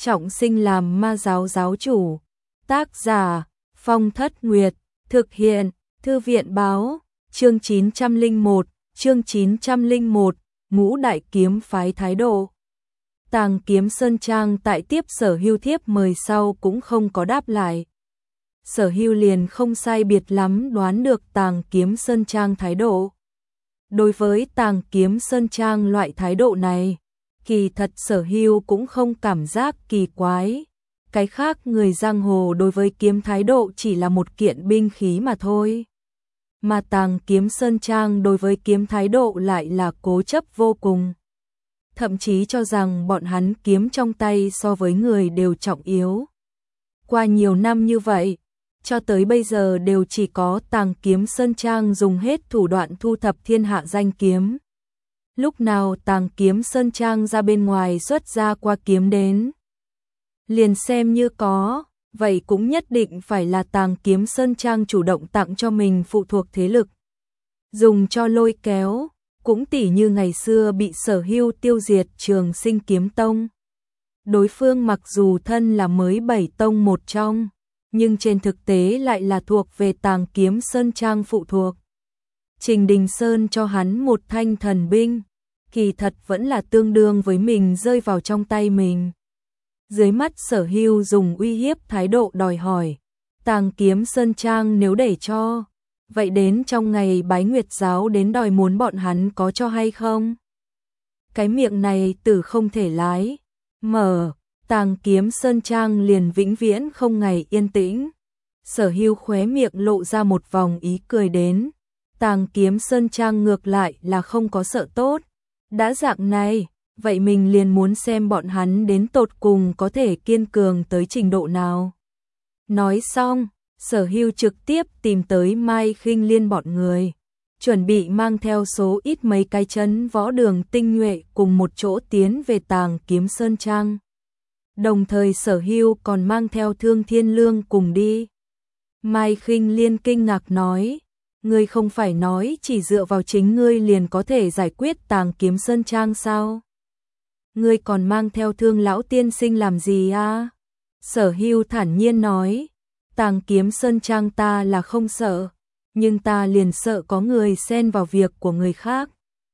trọng sinh làm ma giáo giáo chủ. Tác giả Phong Thất Nguyệt. Thực hiện Thư viện báo. Chương 901. Chương 901. Ngũ đại kiếm phái thái độ. Tàng Kiếm Sơn Trang tại tiếp Sở Hưu thiếp mời sau cũng không có đáp lại. Sở Hưu liền không sai biệt lắm đoán được Tàng Kiếm Sơn Trang thái độ. Đối với Tàng Kiếm Sơn Trang loại thái độ này, kỳ thật Sở Hưu cũng không cảm giác kỳ quái. Cái khác người giang hồ đối với kiếm thái độ chỉ là một kiện binh khí mà thôi. Mà Tàng Kiếm Sơn Trang đối với kiếm thái độ lại là cố chấp vô cùng. Thậm chí cho rằng bọn hắn kiếm trong tay so với người đều trọng yếu. Qua nhiều năm như vậy, cho tới bây giờ đều chỉ có Tàng Kiếm Sơn Trang dùng hết thủ đoạn thu thập thiên hạ danh kiếm. Lúc nào Tàng Kiếm Sơn Trang ra bên ngoài xuất ra qua kiếm đến, liền xem như có, vậy cũng nhất định phải là Tàng Kiếm Sơn Trang chủ động tặng cho mình phụ thuộc thế lực. Dùng cho lôi kéo, cũng tỉ như ngày xưa bị Sở Hưu tiêu diệt Trường Sinh Kiếm Tông. Đối phương mặc dù thân là mới 7 tông một trong, nhưng trên thực tế lại là thuộc về Tàng Kiếm Sơn Trang phụ thuộc. Trình Đình Sơn cho hắn một thanh thần binh, kỳ thật vẫn là tương đương với mình rơi vào trong tay mình. Dưới mắt Sở Hưu dùng uy hiếp thái độ đòi hỏi, Tàng Kiếm Sơn Trang nếu để cho, vậy đến trong ngày Bái Nguyệt giáo đến đòi muốn bọn hắn có cho hay không? Cái miệng này tử không thể lái, mở, Tàng Kiếm Sơn Trang liền vĩnh viễn không ngày yên tĩnh. Sở Hưu khóe miệng lộ ra một vòng ý cười đến, Tàng Kiếm Sơn Trang ngược lại là không có sợ tốt. Đã dạng này, vậy mình liền muốn xem bọn hắn đến tột cùng có thể kiên cường tới trình độ nào. Nói xong, Sở Hưu trực tiếp tìm tới Mai Khinh Liên bọn người, chuẩn bị mang theo số ít mấy cái trấn võ đường tinh nhuệ cùng một chỗ tiến về Tàng Kiếm Sơn Trang. Đồng thời Sở Hưu còn mang theo Thương Thiên Lương cùng đi. Mai Khinh Liên kinh ngạc nói, ngươi không phải nói chỉ dựa vào chính ngươi liền có thể giải quyết Tàng Kiếm Sơn Trang sao? Ngươi còn mang theo Thương lão tiên sinh làm gì a? Sở Hưu thản nhiên nói, Tàng Kiếm Sơn Trang ta là không sợ, nhưng ta liền sợ có người xen vào việc của người khác.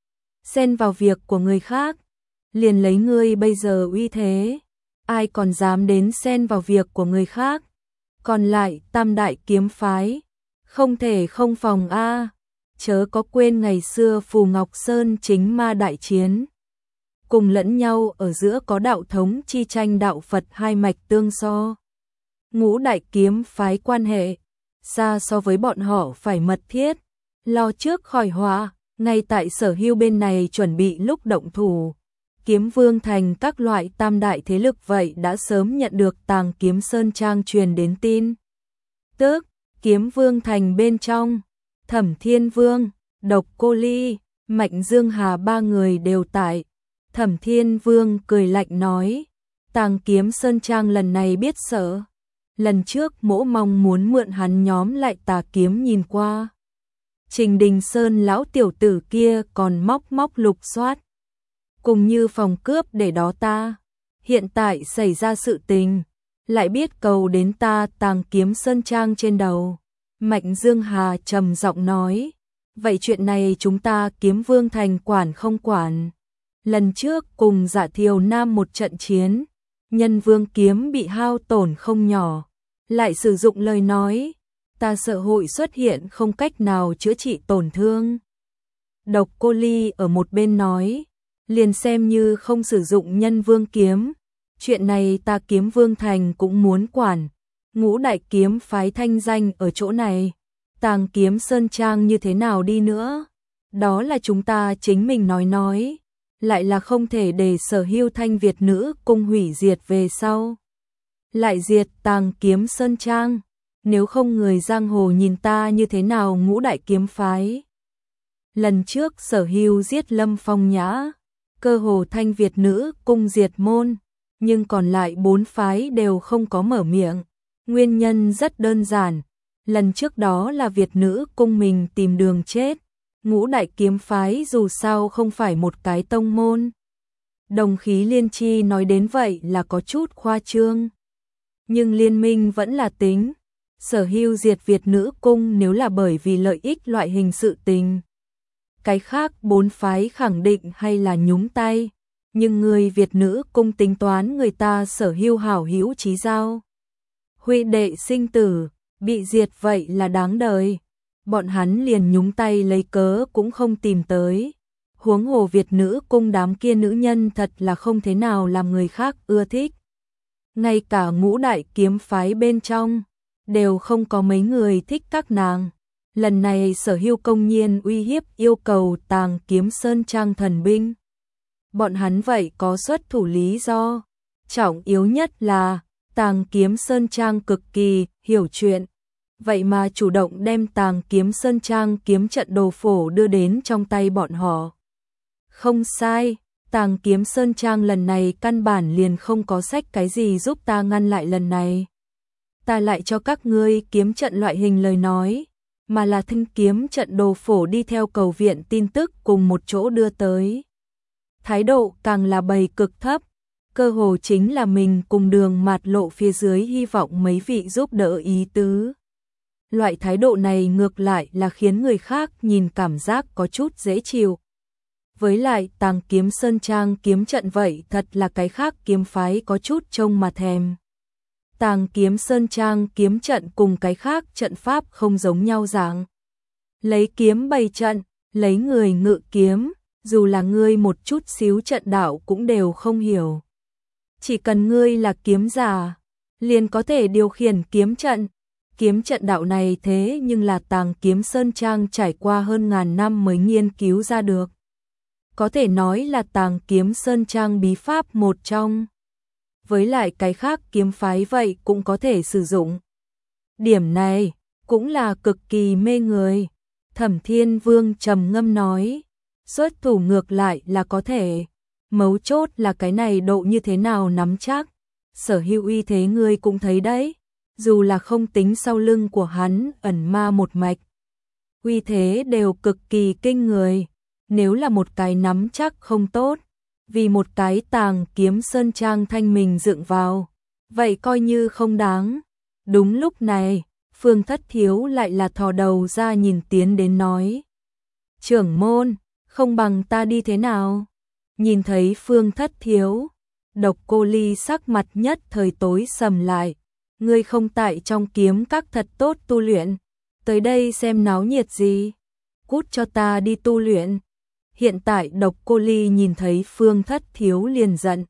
Xen vào việc của người khác, liền lấy ngươi bây giờ uy thế, ai còn dám đến xen vào việc của người khác? Còn lại Tam đại kiếm phái, không thể không phòng a. Chớ có quên ngày xưa Phù Ngọc Sơn chính ma đại chiến, cùng lẫn nhau ở giữa có đạo thống chi tranh đạo Phật hai mạch tương so. Ngũ đại kiếm phái quan hệ xa so với bọn họ phải mật thiết, lo trước khỏi họa. Ngay tại Sở Hưu bên này chuẩn bị lúc động thủ, Kiếm Vương Thành các loại tam đại thế lực vậy đã sớm nhận được Tàng Kiếm Sơn Trang truyền đến tin tức. Kiếm Vương Thành bên trong, Thẩm Thiên Vương, Độc Cô Ly, Mạnh Dương Hà ba người đều tại. Thẩm Thiên Vương cười lạnh nói, Tàng Kiếm Sơn Trang lần này biết sợ. Lần trước mỗ mong muốn mượn hắn nhóm lại tà kiếm nhìn qua. Trình Đình Sơn lão tiểu tử kia còn móc lục soát, cùng như phòng cướp để đó ta. Hiện tại xảy ra sự tình, lại biết cầu đến ta Tàng Kiếm Sơn Trang trên đầu. Mạnh Dương Hà trầm giọng nói, vậy chuyện này chúng ta Kiếm Vương Thành quản không quản? Lần trước cùng Dạ Thiều Nam một trận chiến, Nhân Vương kiếm bị hao tổn không nhỏ, lại sử dụng lời nói, ta sợ hội xuất hiện không cách nào chữa trị tổn thương. Độc Cô Ly ở một bên nói, liền xem như không sử dụng Nhân Vương kiếm, chuyện này ta Kiếm Vương Thành cũng muốn quản. Ngũ đại kiếm phái thanh danh ở chỗ này, Tàng Kiếm Sơn Trang như thế nào đi nữa, đó là chúng ta chính mình nói, lại là không thể để Sở Hưu Thanh Việt nữ cung hủy diệt về sau. Lại diệt Tàng Kiếm Sơn Trang, nếu không người giang hồ nhìn ta như thế nào ngũ đại kiếm phái. Lần trước Sở Hưu giết Lâm Phong Nhã, cơ hồ Thanh Việt nữ cung diệt môn, nhưng còn lại 4 phái đều không có mở miệng. Nguyên nhân rất đơn giản, lần trước đó là Việt nữ cung mình tìm đường chết. Ngũ đại kiếm phái dù sao không phải một cái tông môn, Đồng khí liên chi nói đến vậy là có chút khoa trương. Nhưng liên minh vẫn là tính. Sở Hưu diệt Việt nữ cung nếu là bởi vì lợi ích loại hình sự tình. Cái khác 4 phái khẳng định hay là nhúng tay. Nhưng người Việt nữ cung tính toán người ta Sở Hưu hảo hữu chí giao. Huy đệ sinh tử, bị diệt vậy là đáng đời. Bọn hắn liền nhúng tay lấy cớ cũng không tìm tới. Huống hồ Việt nữ cung đám kia nữ nhân thật là không thế nào làm người khác ưa thích. Ngay cả ngũ đại kiếm phái bên trong, đều không có mấy người thích các nàng. Lần này Sở Hưu công nhiên uy hiếp yêu cầu Tàng Kiếm Sơn Trang thần binh. Bọn hắn vậy có xuất thủ lý do. Trọng yếu nhất là Tàng Kiếm Sơn Trang cực kỳ hiểu chuyện. Vậy mà chủ động đem Tàng Kiếm Sơn Trang kiếm trận đồ phổ đưa đến trong tay bọn họ. Không sai, Tàng Kiếm Sơn Trang lần này căn bản liền không có sách cái gì giúp ta ngăn lại lần này. Ta lại cho các ngươi kiếm trận loại hình lời nói, mà là thanh kiếm trận đồ phổ đi theo cầu viện tin tức cùng một chỗ đưa tới. Thái độ càng là bày cực thấp, cơ hồ chính là mình cùng Đường Mạt Lộ phía dưới hy vọng mấy vị giúp đỡ ý tứ. Loại thái độ này ngược lại là khiến người khác nhìn cảm giác có chút dễ chịu. Với lại Tàng Kiếm Sơn Trang kiếm trận vậy thật là cái khác kiếm phái có chút trông mà thèm. Tàng Kiếm Sơn Trang kiếm trận cùng cái khác trận pháp không giống nhau dạng. Lấy kiếm bày trận, lấy người ngự kiếm, dù là ngươi một chút xíu trận đạo cũng đều không hiểu. Chỉ cần ngươi là kiếm giả, liền có thể điều khiển kiếm trận. Kiếm trận đạo này thế nhưng là Tàng Kiếm Sơn Trang trải qua hơn ngàn năm mới nghiên cứu ra được. Có thể nói là Tàng Kiếm Sơn Trang bí pháp một trong. Với lại cái khác kiếm phái vậy cũng có thể sử dụng. Điểm này cũng là cực kỳ mê người. Thẩm Thiên Vương trầm ngâm nói, xuất thủ ngược lại là có thể. Mấu chốt là cái này độ như thế nào nắm chắc. Sở Hưu uy thế ngươi cũng thấy đấy. Dù là không tính sau lưng của hắn ẩn ma một mạch. Uy thế đều cực kỳ kinh người. Nếu là một cái nắm chắc không tốt, vì một cái Tàng Kiếm Sơn Trang thanh mình dựng vào, vậy coi như không đáng. Đúng lúc này, Phương Thất Thiếu lại là thò đầu ra nhìn tiến đến nói. Trưởng môn, không bằng ta đi thế nào? Nhìn thấy Phương Thất Thiếu, Độc Cô Ly sắc mặt nhất thời tối sầm lại. Ngươi không tại trong kiếm các thật tốt tu luyện, tới đây xem náo nhiệt gì? Cút cho ta đi tu luyện. Hiện tại Độc Cô Ly nhìn thấy Phương Thất Thiếu liền giận.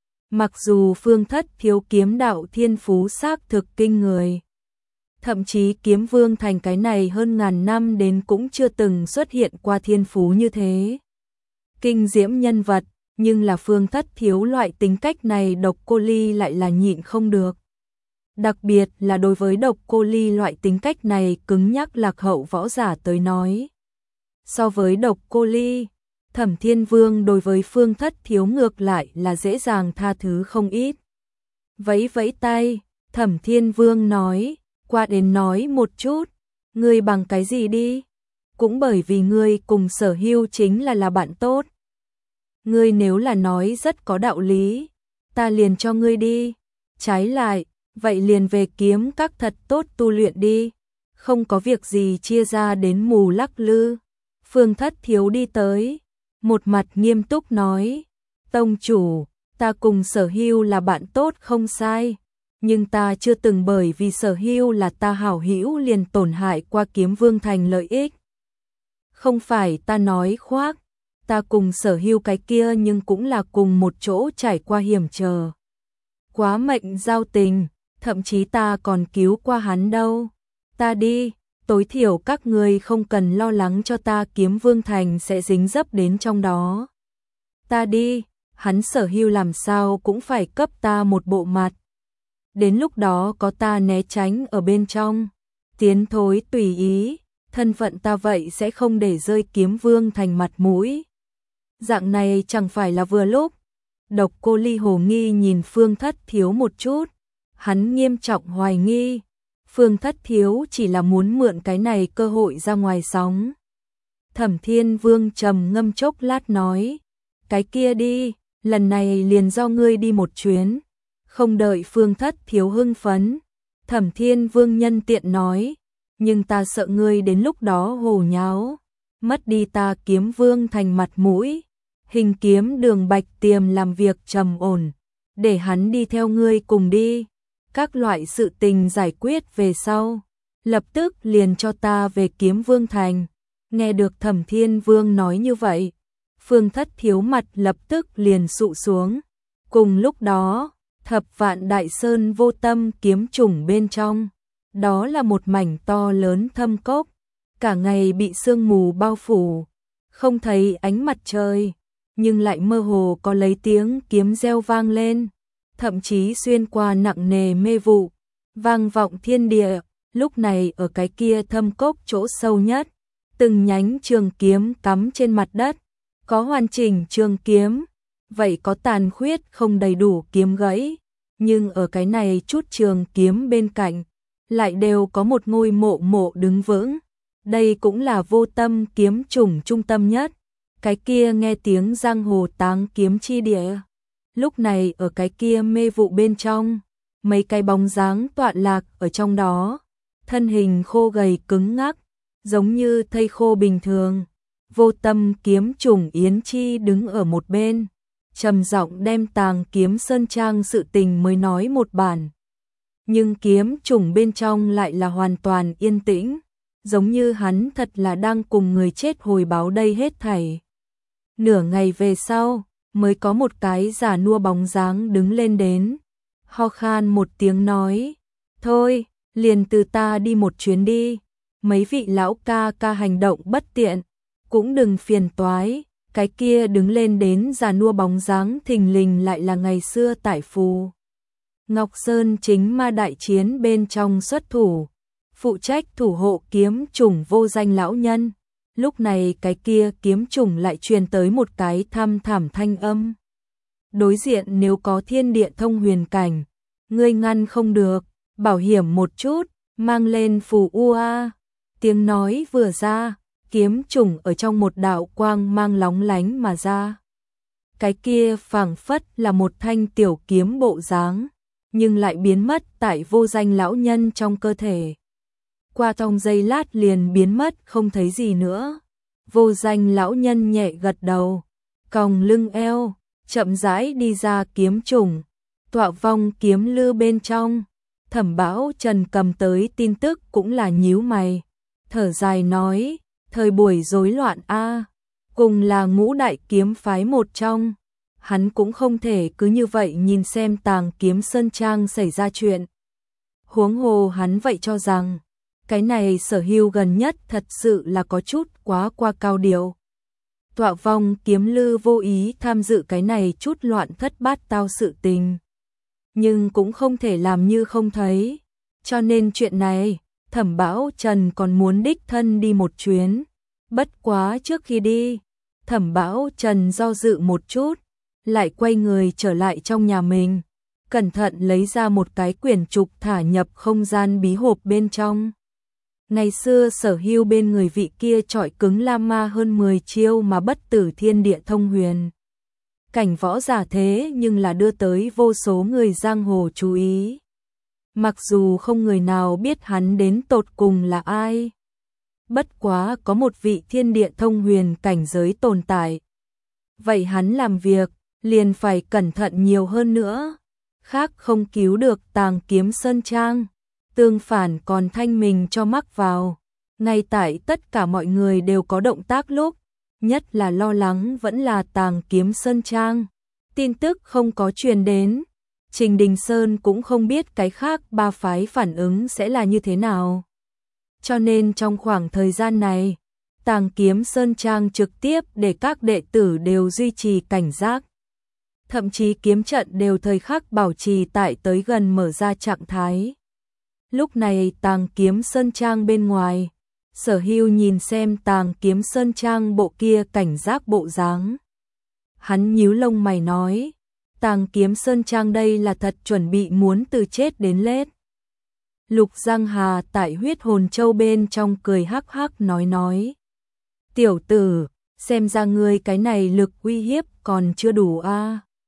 Mặc dù Phương Thất Thiếu kiếm đạo thiên phú xác thực kinh người. Thậm chí kiếm vương thành cái này hơn ngàn năm đến cũng chưa từng xuất hiện qua thiên phú như thế. Kinh diễm nhân vật, nhưng là Phương Thất Thiếu loại tính cách này Độc Cô Ly lại là nhịn không được. Đặc biệt là đối với Độc Cô Ly loại tính cách này cứng nhắc lạc hậu võ giả tới nói. So với Độc Cô Ly, Thẩm Thiên Vương đối với Phương Thất Thiếu ngược lại là dễ dàng tha thứ không ít. Vẫy vẫy tay, Thẩm Thiên Vương nói, qua đến nói một chút, ngươi bằng cái gì đi? Cũng bởi vì ngươi cùng Sở Hưu chính là bạn tốt. Ngươi nếu là nói rất có đạo lý, ta liền cho ngươi đi. Trái lại, vậy liền về kiếm các thật tốt tu luyện đi. Không có việc gì chia ra đến mù lắc lư. Phương Thất Thiếu đi tới, một mặt nghiêm túc nói, tông chủ, ta cùng Sở Hưu là bạn tốt không sai, nhưng ta chưa từng bởi vì Sở Hưu là ta hảo hữu liền tổn hại qua kiếm vương thành lợi ích. Không phải ta nói khoác, ta cùng Sở Hưu cái kia nhưng cũng là cùng một chỗ trải qua hiểm trở. Quá mệnh giao tình, thậm chí ta còn cứu qua hắn đâu. Ta đi. Tối thiểu các người không cần lo lắng cho ta kiếm vương thành sẽ dính dấp đến trong đó. Ta đi, hắn Sở Hưu làm sao cũng phải cấp ta một bộ mặt. Đến lúc đó có ta né tránh ở bên trong, tiến thối tùy ý, thân phận ta vậy sẽ không để rơi kiếm vương thành mặt mũi. Dạng này chẳng phải là vừa lúc. Độc Cô Ly hồ nghi nhìn Phương Thất Thiếu một chút, hắn nghiêm trọng hoài nghi. Phương Thất Thiếu chỉ là muốn mượn cái này cơ hội ra ngoài sóng. Thẩm Thiên Vương trầm ngâm chốc lát nói, cái kia đi, lần này liền do ngươi đi một chuyến. Không đợi Phương Thất Thiếu hưng phấn, Thẩm Thiên Vương nhân tiện nói, nhưng ta sợ ngươi đến lúc đó hồ nháo, mất đi ta Kiếm Vương thành mặt mũi. Hình kiếm Đường Bạch Tiềm làm việc trầm ổn, để hắn đi theo ngươi cùng đi. Các loại sự tình giải quyết về sau, lập tức liền cho ta về Kiếm Vương thành. Nghe được Thẩm Thiên Vương nói như vậy, Phương Thất Thiếu mặt lập tức liền sụ xuống. Cùng lúc đó, Thập Vạn Đại Sơn Vô Tâm kiếm trùng bên trong, đó là một mảnh to lớn thâm cốc, cả ngày bị sương mù bao phủ, không thấy ánh mặt trời, nhưng lại mơ hồ có lấy tiếng kiếm reo vang lên, thậm chí xuyên qua nặng nề mê vụ, vang vọng thiên địa. Lúc này ở cái kia thâm cốc chỗ sâu nhất, từng nhánh trường kiếm cắm trên mặt đất, có hoàn chỉnh trường kiếm, vậy có tàn khuyết không đầy đủ kiếm gãy, nhưng ở cái này chút trường kiếm bên cạnh, lại đều có một ngôi mộ đứng vững. Đây cũng là Vô Tâm kiếm chủng trung tâm nhất, cái kia nghe tiếng giang hồ táng kiếm chi địa. Lúc này ở cái kia mê vụ bên trong, mấy cái bóng dáng tọa lạc ở trong đó, thân hình khô gầy cứng ngắc, giống như thây khô bình thường. Vô Tâm kiếm chủng Yến Chi đứng ở một bên, trầm giọng đem Tàng Kiếm Sơn Trang sự tình mới nói một bản. Nhưng kiếm chủng bên trong lại là hoàn toàn yên tĩnh, giống như hắn thật là đang cùng người chết hồi báo đây hết thảy. Nửa ngày về sau, mới có một cái già nua bóng dáng đứng lên đến, ho khan một tiếng nói, thôi, liền từ ta đi một chuyến đi, mấy vị lão ca ca hành động bất tiện, cũng đừng phiền toái. Cái kia đứng lên đến già nua bóng dáng thình lình lại là ngày xưa tại Phù Ngọc Sơn chính ma đại chiến bên trong xuất thủ, phụ trách thủ hộ kiếm chủng Vô Danh lão nhân. Lúc này cái kia kiếm chủng lại truyền tới một cái thăm thẳm thanh âm. Đối diện nếu có thiên địa thông huyền cảnh, ngươi ngăn không được, bảo hiểm một chút, mang lên phù ua. Tiếng nói vừa ra, kiếm chủng ở trong một đạo quang mang lóng lánh mà ra. Cái kia phảng phất là một thanh tiểu kiếm bộ dáng, nhưng lại biến mất tại Vô Danh lão nhân trong cơ thể. Qua trong giây lát liền biến mất không thấy gì nữa. Vô Danh lão nhân nhẹ gật đầu, còng lưng eo, chậm rãi đi ra kiếm chủng, tọa vong kiếm lư bên trong. Thẩm Bảo Trần cầm tới tin tức cũng là nhíu mày, thở dài nói, thời buổi rối loạn a, cùng là ngũ đại kiếm phái một trong, hắn cũng không thể cứ như vậy nhìn xem Tàng Kiếm Sơn Trang xảy ra chuyện. Huống hồ hắn vậy cho rằng, cái này Sở Hưu gần nhất thật sự là có chút quá qua cao điệu. Tọa vong kiếm lư vô ý tham dự cái này chút loạn thất bát tao sự tình, nhưng cũng không thể làm như không thấy, cho nên chuyện này, Thẩm Bảo Trần còn muốn đích thân đi một chuyến. Bất quá trước khi đi, Thẩm Bảo Trần do dự một chút, lại quay người trở lại trong nhà mình, cẩn thận lấy ra một cái quyển trục thả nhập không gian bí hộp bên trong. Ngày xưa Sở Hưu bên người vị kia trọi cứng La Ma hơn 10 chiêu mà bất tử thiên địa thông huyền cảnh võ giả thế nhưng là đưa tới vô số người giang hồ chú ý. Mặc dù không người nào biết hắn đến tột cùng là ai, bất quá có một vị thiên địa thông huyền cảnh giới tồn tại. Vậy hắn làm việc, liền phải cẩn thận nhiều hơn nữa, khác không cứu được Tàng Kiếm Sơn Trang, tương phản còn thanh mình cho mắc vào. Ngay tại tất cả mọi người đều có động tác lúc, nhất là lo lắng vẫn là Tàng Kiếm Sơn Trang. Tin tức không có truyền đến, Trình Đình Sơn cũng không biết cái khác ba phái phản ứng sẽ là như thế nào. Cho nên trong khoảng thời gian này, Tàng Kiếm Sơn Trang trực tiếp để các đệ tử đều duy trì cảnh giác. Thậm chí kiếm trận đều thời khắc bảo trì tại tới gần mở ra trạng thái. Lúc này Tàng Kiếm Sơn Trang bên ngoài, Sở Hưu nhìn xem Tàng Kiếm Sơn Trang bộ kia cảnh giác bộ dáng. Hắn nhíu lông mày nói, Tàng Kiếm Sơn Trang đây là thật chuẩn bị muốn từ chết đến lết. Lục Giang Hà tại Huyết Hồn Châu bên trong cười hắc hắc nói. Tiểu tử, xem ra ngươi cái này lực uy hiếp còn chưa đủ a.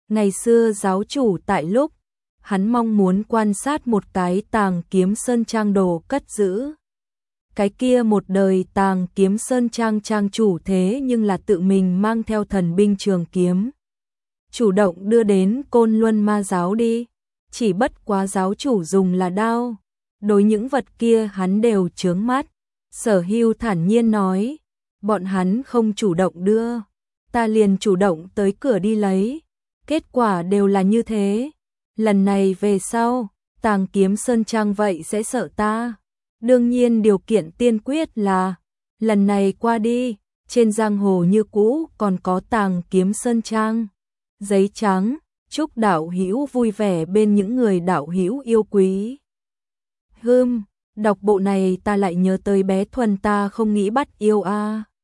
Ngày xưa giáo chủ tại lúc, hắn mong muốn quan sát một cái Tàng Kiếm Sơn Trang đồ cất giữ. Cái kia một đời Tàng Kiếm Sơn Trang trang chủ thế nhưng là tự mình mang theo thần binh trường kiếm. Chủ động đưa đến Côn Luân Ma giáo đi, chỉ bất quá giáo chủ dùng là đao. Đối những vật kia hắn đều chướng mắt. Sở Hưu thản nhiên nói, bọn hắn không chủ động đưa, ta liền chủ động tới cửa đi lấy. Kết quả đều là như thế. Lần này về sau, Tàng Kiếm Sơn Trang vậy sẽ sợ ta. Đương nhiên điều kiện tiên quyết là, lần này qua đi, trên giang hồ như cũ còn có Tàng Kiếm Sơn Trang. Giấy trắng, chúc đạo hữu vui vẻ bên những người đạo hữu yêu quý. Đọc bộ này ta lại nhớ tới bé Thuần ta không nghĩ bắt yêu a.